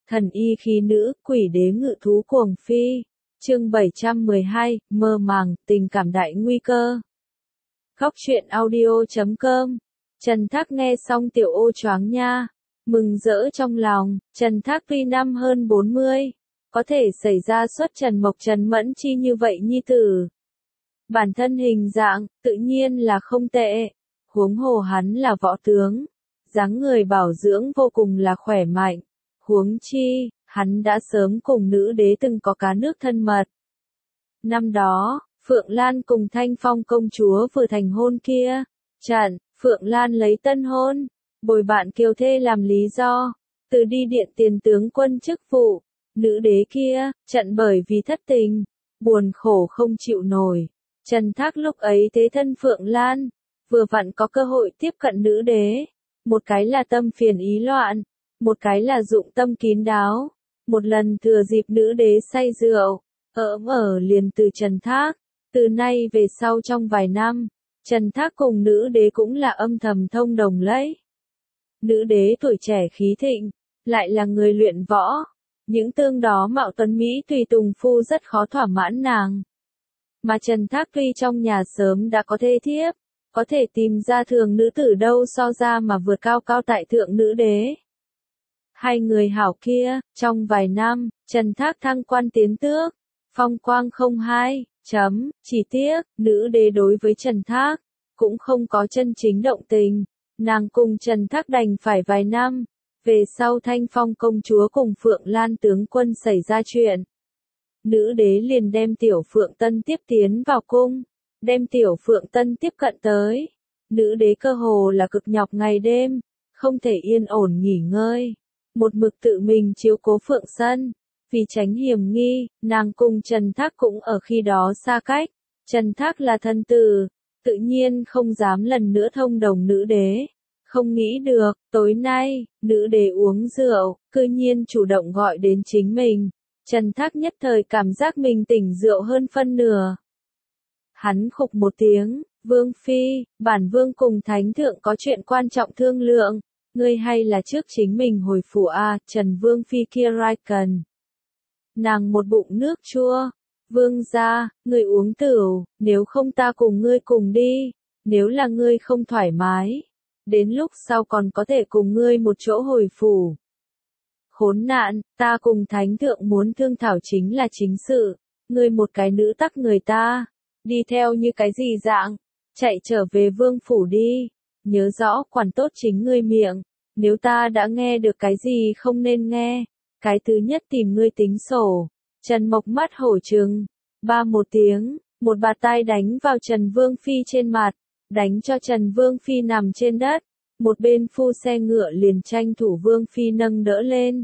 Thần y khí nữ, quỷ đế ngự thú cuồng phi. Chương 712, mơ màng, tình cảm đại nguy cơ. Khóc chuyện audio.com. Trần Thác nghe xong tiểu ô choáng nha. Mừng rỡ trong lòng, Trần Thác tuy năm hơn 40, có thể xảy ra xuất Trần Mộc Trần Mẫn Chi như vậy nhi tử. Bản thân hình dạng, tự nhiên là không tệ. Huống hồ hắn là võ tướng, dáng người bảo dưỡng vô cùng là khỏe mạnh. Huống chi, hắn đã sớm cùng nữ đế từng có cá nước thân mật. Năm đó, Phượng Lan cùng Thanh Phong công chúa vừa thành hôn kia, chặn, Phượng Lan lấy tân hôn, bồi bạn kiều thê làm lý do, từ đi điện tiền tướng quân chức vụ, nữ đế kia, chặn bởi vì thất tình, buồn khổ không chịu nổi. Trần Thác lúc ấy thế thân Phượng Lan, vừa vặn có cơ hội tiếp cận nữ đế, một cái là tâm phiền ý loạn, một cái là dụng tâm kín đáo. Một lần thừa dịp nữ đế say rượu, liền từ Trần Thác. Từ nay về sau trong vài năm, Trần Thác cùng nữ đế cũng là âm thầm thông đồng lấy. Nữ đế tuổi trẻ khí thịnh, lại là người luyện võ. Những tương đó mạo tuấn Mỹ tùy tùng phu rất khó thỏa mãn nàng. Mà Trần Thác tuy trong nhà sớm đã có thê thiếp, có thể tìm ra thường nữ tử đâu so ra mà vượt cao cao tại thượng nữ đế. Hai người hảo kia, trong vài năm, Trần Thác thăng quan tiến tước, phong quang không hai, chỉ tiếc, nữ đế đối với Trần Thác, cũng không có chân chính động tình, nàng cùng Trần Thác đành phải vài năm, về sau Thanh Phong công chúa cùng Phượng Lan tướng quân xảy ra chuyện. Nữ đế liền đem Tiểu Phượng Tân tiếp tiến vào cung, đem Tiểu Phượng Tân tiếp cận tới, nữ đế cơ hồ là cực nhọc ngày đêm, không thể yên ổn nghỉ ngơi. Một mực tự mình chiếu cố Phượng Sân, vì tránh hiểm nghi, nàng cùng Trần Thác cũng ở khi đó xa cách. Trần Thác là thân tử, tự nhiên không dám lần nữa thông đồng nữ đế. Không nghĩ được, tối nay, nữ đế uống rượu, cư nhiên chủ động gọi đến chính mình. Trần Thác nhất thời cảm giác mình tỉnh rượu hơn phân nửa. Hắn khục một tiếng, Vương Phi, bản Vương cùng Thánh Thượng có chuyện quan trọng thương lượng. Ngươi hay là trước chính mình hồi phủ a, Trần Vương Phi kia rai cần. Nàng một bụng nước chua. Vương gia, ngươi uống tửu, nếu không ta cùng ngươi cùng đi, nếu là ngươi không thoải mái, đến lúc sau còn có thể cùng ngươi một chỗ hồi phủ. Khốn nạn, ta cùng Thánh Thượng muốn thương thảo chính là chính sự, ngươi một cái nữ tắc người ta, đi theo như cái gì dạng, chạy trở về vương phủ đi, nhớ rõ quản tốt chính ngươi miệng. Nếu ta đã nghe được cái gì không nên nghe, cái thứ nhất tìm ngươi tính sổ. Trần Mộc mắt hổ trừng, ba một tiếng, một bạt tai đánh vào Trần Vương Phi trên mặt, đánh cho Trần Vương Phi nằm trên đất, một bên phu xe ngựa liền tranh thủ Vương Phi nâng đỡ lên.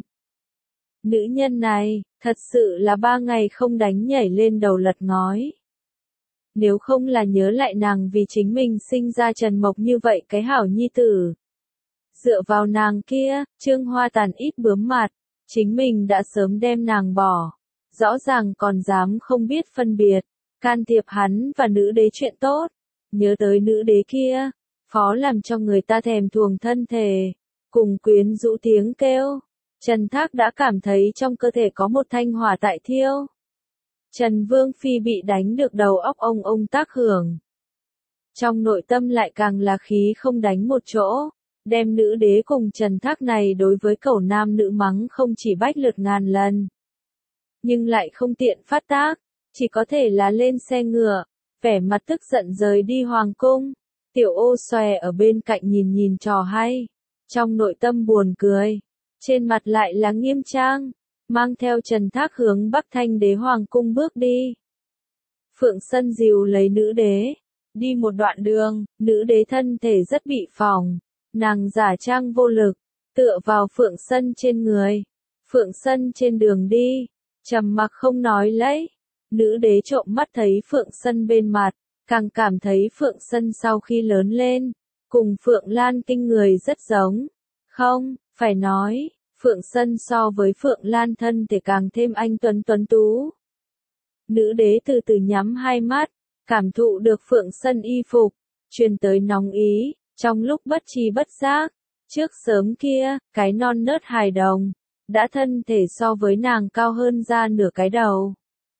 Nữ nhân này, thật sự là 3 ngày không đánh nhảy lên đầu lật ngói. Nếu không là nhớ lại nàng vì chính mình sinh ra Trần Mộc như vậy cái hảo nhi tử. Dựa vào nàng kia, Trương Hoa Tàn ít bướm mặt, chính mình đã sớm đem nàng bỏ, rõ ràng còn dám không biết phân biệt, can thiệp hắn và nữ đế chuyện tốt, nhớ tới nữ đế kia, phó làm cho người ta thèm thuồng thân thể, cùng quyến rũ tiếng kêu, Trần Thác đã cảm thấy trong cơ thể có một thanh hỏa tại thiêu. Trần Vương Phi bị đánh được đầu óc ông tác hưởng. Trong nội tâm lại càng là khí không đánh một chỗ. Đem nữ đế cùng Trần Thác này đối với cẩu nam nữ mắng không chỉ bách lượt ngàn lần. Nhưng lại không tiện phát tác, chỉ có thể là lên xe ngựa, vẻ mặt tức giận rời đi hoàng cung. Tiểu ô xòe ở bên cạnh nhìn trò hay, trong nội tâm buồn cười, trên mặt lại là nghiêm trang, mang theo Trần Thác hướng Bắc Thanh đế hoàng cung bước đi. Phượng Sân dìu lấy nữ đế, đi một đoạn đường, nữ đế thân thể rất bị phỏng. Nàng giả trang vô lực, tựa vào Phượng Sân trên người. Phượng Sân trên đường đi, trầm mặc không nói lấy. Nữ đế trộm mắt thấy Phượng Sân bên mặt, càng cảm thấy Phượng Sân sau khi lớn lên, cùng Phượng Lan kinh người rất giống. Không, phải nói, Phượng Sân so với Phượng Lan thân thể càng thêm anh tuấn tú. Nữ đế từ từ nhắm hai mắt, cảm thụ được Phượng Sân y phục, truyền tới nóng ý. Trong lúc bất tri bất giác, trước sớm kia, cái non nớt hài đồng, đã thân thể so với nàng cao hơn ra nửa cái đầu.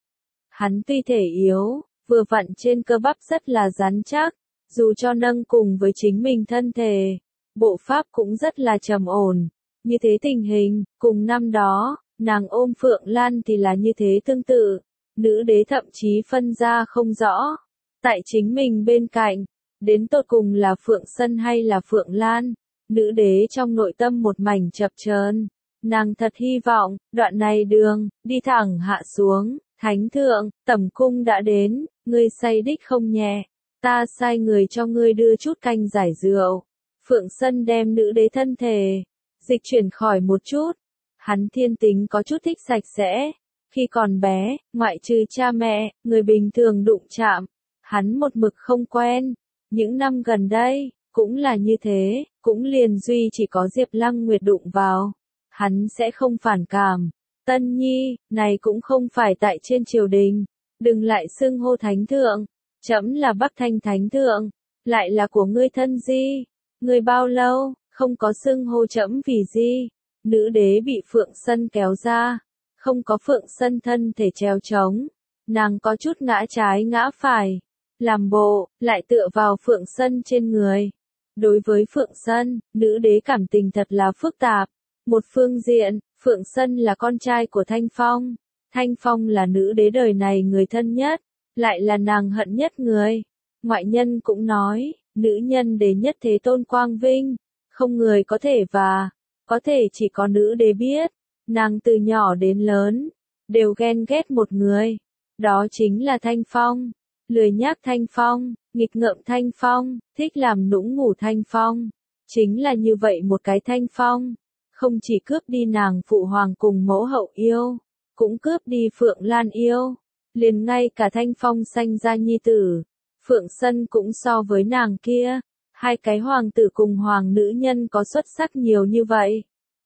Hắn tuy thể yếu, vừa vặn trên cơ bắp rất là rắn chắc, dù cho nâng cùng với chính mình thân thể, bộ pháp cũng rất là trầm ổn. Như thế tình hình, cùng năm đó, nàng ôm Phượng Lan thì là như thế tương tự, nữ đế thậm chí phân ra không rõ. Tại chính mình bên cạnh, đến tột cùng là Phượng Sân hay là Phượng Lan, nữ đế trong nội tâm một mảnh chập chờn. Nàng thật hy vọng, đoạn này đường, đi thẳng hạ xuống, thánh thượng, tẩm cung đã đến, ngươi say đích không nhẹ, ta sai người cho ngươi đưa chút canh giải rượu. Phượng Sân đem nữ đế thân thể, dịch chuyển khỏi một chút, hắn thiên tính có chút thích sạch sẽ, khi còn bé, ngoại trừ cha mẹ, người bình thường đụng chạm, hắn một mực không quen, những năm gần đây, cũng là như thế, cũng liền duy chỉ có Diệp Lăng Nguyệt đụng vào. Hắn sẽ không phản cảm. Tân Nhi, này cũng không phải tại trên triều đình. Đừng lại xưng hô thánh thượng. Trẫm là Bắc Thanh thánh thượng. Lại là của ngươi thân di. Ngươi bao lâu, không có xưng hô trẫm vì di. Nữ đế bị Phượng Sân kéo ra. Không có Phượng Sân thân thể treo trống. Nàng có chút ngã trái ngã phải. Làm bộ, lại tựa vào Phượng Sân trên người. Đối với Phượng Sân, nữ đế cảm tình thật là phức tạp. Một phương diện, Phượng Sân là con trai của Thanh Phong. Thanh Phong là nữ đế đời này người thân nhất, lại là nàng hận nhất người. Ngoại nhân cũng nói, nữ nhân đế nhất thế tôn quang vinh, không người có thể và, có thể chỉ có nữ đế biết. Nàng từ nhỏ đến lớn, đều ghen ghét một người. Đó chính là Thanh Phong. Lười nhác Thanh Phong, nghịch ngợm Thanh Phong, thích làm nũng ngủ Thanh Phong. Chính là như vậy một cái Thanh Phong. Không chỉ cướp đi nàng phụ hoàng cùng mẫu hậu yêu, cũng cướp đi Phượng Lan yêu, liền ngay cả Thanh Phong sanh ra nhi tử, Phượng Sân cũng so với nàng kia, hai cái hoàng tử cùng hoàng nữ nhân có xuất sắc nhiều như vậy.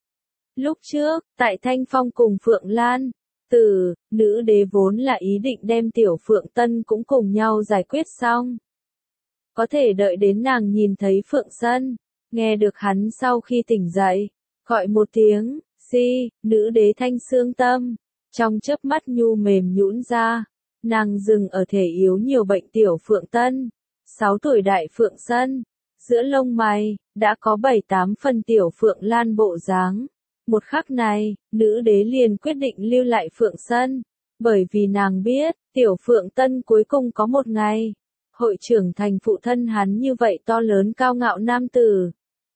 Lúc trước, tại Thanh Phong cùng Phượng Lan, nữ đế vốn là ý định đem tiểu Phượng Tân cũng cùng nhau giải quyết xong. Có thể đợi đến nàng nhìn thấy Phượng Sân, nghe được hắn sau khi tỉnh dậy, gọi một tiếng, nữ đế thanh xương tâm, trong chớp mắt nhu mềm nhũn ra, nàng dừng ở thể yếu nhiều bệnh tiểu Phượng Tân, 6 tuổi đại Phượng Sân, giữa lông mày, đã có 7-8 phần tiểu Phượng Lan bộ dáng. Một khắc này, nữ đế liền quyết định lưu lại Phượng Sân, bởi vì nàng biết, tiểu Phượng Tân cuối cùng có một ngày, hội trưởng thành phụ thân hắn như vậy to lớn cao ngạo nam tử.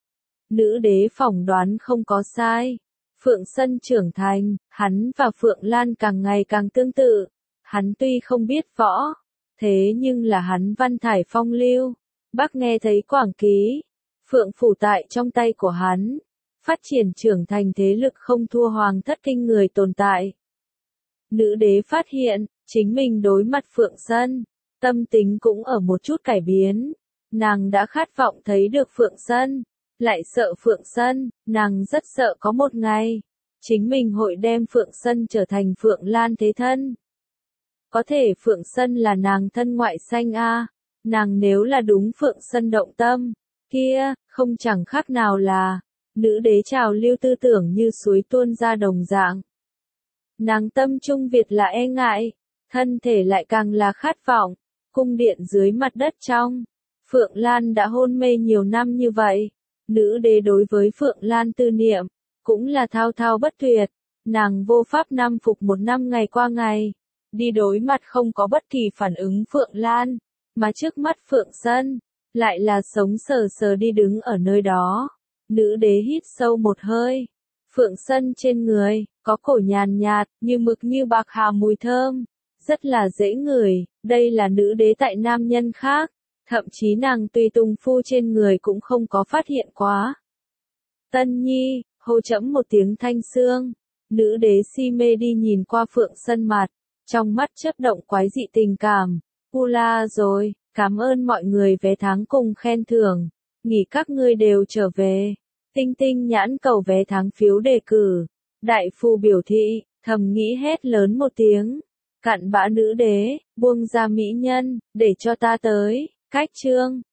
Nữ đế phỏng đoán không có sai. Phượng Sân trưởng thành, hắn và Phượng Lan càng ngày càng tương tự. Hắn tuy không biết võ, thế nhưng là hắn văn thải phong lưu. Bác nghe thấy quảng ký, Phượng phủ tại trong tay của hắn. Phát triển trưởng thành thế lực không thua hoàng thất kinh người tồn tại. Nữ đế phát hiện, chính mình đối mặt Phượng Sân, tâm tính cũng ở một chút cải biến. Nàng đã khát vọng thấy được Phượng Sân. Lại sợ Phượng Sân, nàng rất sợ có một ngày, chính mình hội đem Phượng Sân trở thành Phượng Lan thế thân. Có thể Phượng Sân là nàng thân ngoại sanh a, nàng nếu là đúng Phượng Sân động tâm, kia, không chẳng khác nào là, nữ đế trào lưu tư tưởng như suối tuôn ra đồng dạng. Nàng tâm trung Việt là e ngại, thân thể lại càng là khát vọng, cung điện dưới mặt đất trong. Phượng Lan đã hôn mê nhiều năm như vậy. Nữ đế đối với Phượng Lan tư niệm, cũng là thao thao bất tuyệt, nàng vô pháp năm phục một năm ngày qua ngày, đi đối mặt không có bất kỳ phản ứng Phượng Lan, mà trước mắt Phượng Sân, lại là sống sờ sờ đi đứng ở nơi đó. Nữ đế hít sâu một hơi, Phượng Sân trên người, có cổ nhàn nhạt, như mực như bạc hà mùi thơm, rất là dễ ngửi, đây là nữ đế tại nam nhân khác. Thậm chí nàng tùy tùng phu trên người cũng không có phát hiện quá. Tân Nhi, hô trẫm một tiếng thanh xương. Nữ đế si mê đi nhìn qua Phượng Sân mặt, trong mắt chớp động quái dị tình cảm. La rồi, cảm ơn mọi người vé tháng cùng khen thưởng. Nghỉ các ngươi đều trở về. Tinh tinh nhãn cầu vé tháng phiếu đề cử. Đại phu biểu thị, thầm nghĩ hét lớn một tiếng. Cặn bã nữ đế, buông ra mỹ nhân, để cho ta tới. Cách chương